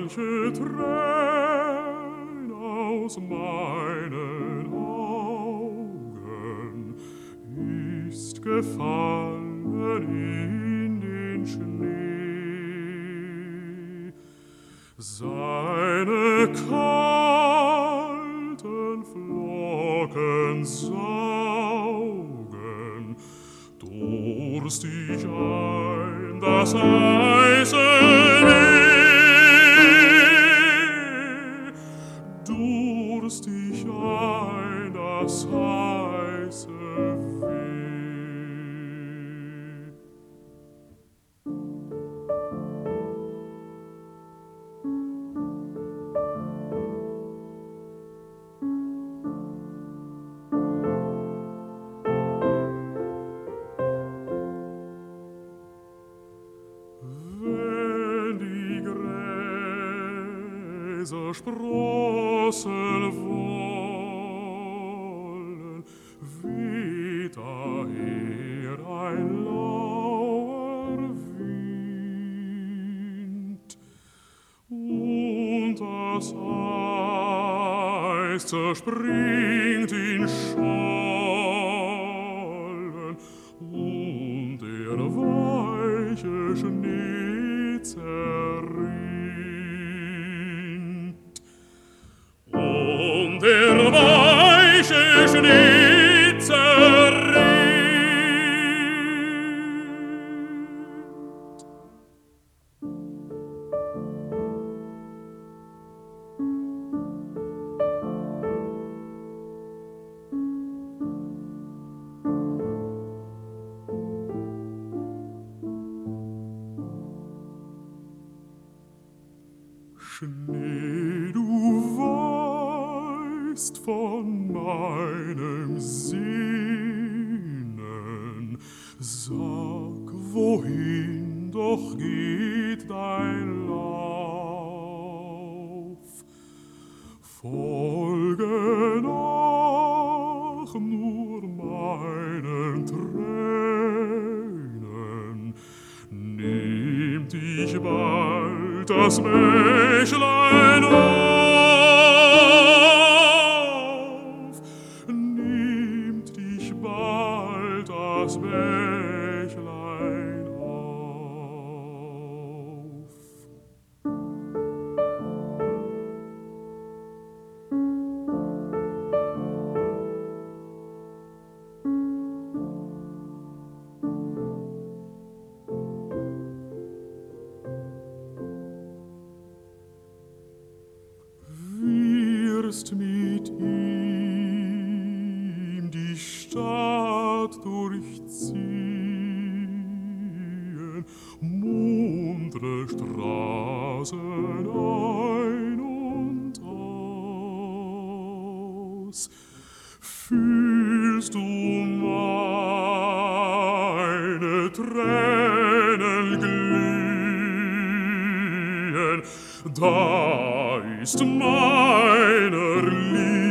manche Träne aus meinen Augen ist gefallen in den Schnee. Seine kalten Flocken saugen durstig ein das heiße Weh, durstig ein das heiße Weh. Sprossen wollen, weht daher ein lauer Wind, und das Eis zerspringt in Schollen, und der weiche Schnee zerrinnt. Der weiche Schnee zerrinnt. Schnee, du weißt von meinem Sehnen, sag, wohin doch geht dein Lauf? Folge nach nur meinen Tränen, nimmt dich bald das Bächlein auf, nimmt dich bald das Bächlein auf. Wirst mit ihm die Stadt durchziehen, muntre Straßen ein und aus. Fühlst du meine Tränen glühen, da ist meiner Liebe